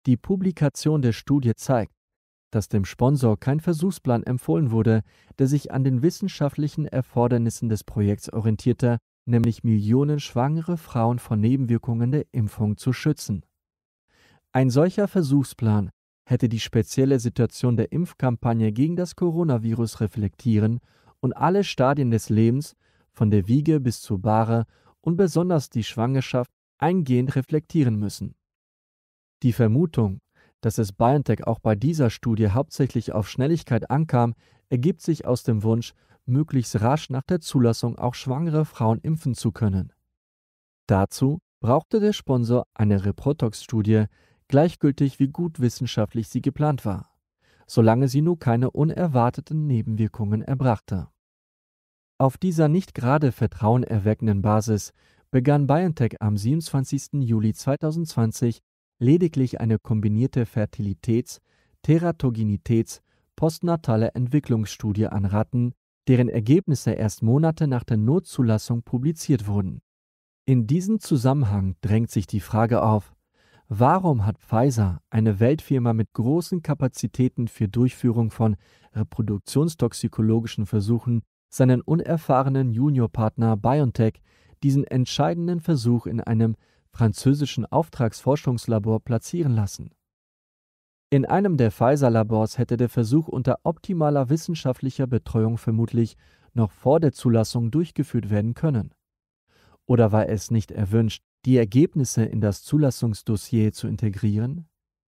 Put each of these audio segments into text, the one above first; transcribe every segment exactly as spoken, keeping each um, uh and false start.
Die Publikation der Studie zeigt, dass dem Sponsor kein Versuchsplan empfohlen wurde, der sich an den wissenschaftlichen Erfordernissen des Projekts orientierte, nämlich Millionen schwangere Frauen vor Nebenwirkungen der Impfung zu schützen. Ein solcher Versuchsplan hätte die spezielle Situation der Impfkampagne gegen das Coronavirus reflektieren und alle Stadien des Lebens, von der Wiege bis zur Bahre und besonders die Schwangerschaft, eingehend reflektieren müssen. Die Vermutung, dass es BioNTech auch bei dieser Studie hauptsächlich auf Schnelligkeit ankam, ergibt sich aus dem Wunsch, möglichst rasch nach der Zulassung auch schwangere Frauen impfen zu können. Dazu brauchte der Sponsor eine Reprotox-Studie, gleichgültig wie gut wissenschaftlich sie geplant war, solange sie nur keine unerwarteten Nebenwirkungen erbrachte. Auf dieser nicht gerade vertrauenerweckenden Basis begann BioNTech am siebenundzwanzigsten Juli zweitausendzwanzig lediglich eine kombinierte Fertilitäts-, Teratogenitäts-, postnatale Entwicklungsstudie an Ratten, deren Ergebnisse erst Monate nach der Notzulassung publiziert wurden. In diesem Zusammenhang drängt sich die Frage auf: Warum hat Pfizer, eine Weltfirma mit großen Kapazitäten für Durchführung von reproduktionstoxikologischen Versuchen, seinen unerfahrenen Juniorpartner BioNTech diesen entscheidenden Versuch in einem französischen Auftragsforschungslabor platzieren lassen? In einem der Pfizer-Labors hätte der Versuch unter optimaler wissenschaftlicher Betreuung vermutlich noch vor der Zulassung durchgeführt werden können. Oder war es nicht erwünscht, die Ergebnisse in das Zulassungsdossier zu integrieren?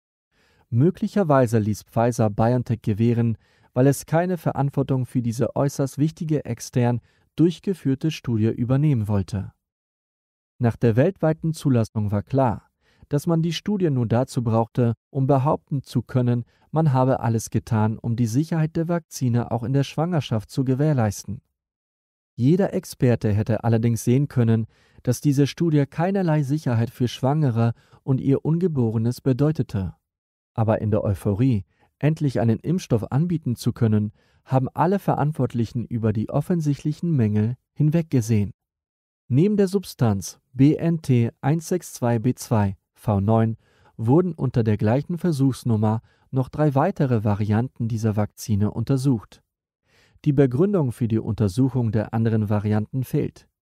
Möglicherweise ließ Pfizer BioNTech gewähren, weil es keine Verantwortung für diese äußerst wichtige extern durchgeführte Studie übernehmen wollte. Nach der weltweiten Zulassung war klar, dass man die Studie nur dazu brauchte, um behaupten zu können, man habe alles getan, um die Sicherheit der Vakzine auch in der Schwangerschaft zu gewährleisten. Jeder Experte hätte allerdings sehen können, dass diese Studie keinerlei Sicherheit für Schwangere und ihr Ungeborenes bedeutete. Aber in der Euphorie, endlich einen Impfstoff anbieten zu können, haben alle Verantwortlichen über die offensichtlichen Mängel hinweggesehen. Neben der Substanz B N T eins sechs zwei B zwei V neun wurden unter der gleichen Versuchsnummer noch drei weitere Varianten dieser Vakzine untersucht. Die Begründung für die Untersuchung der anderen Varianten fehlt.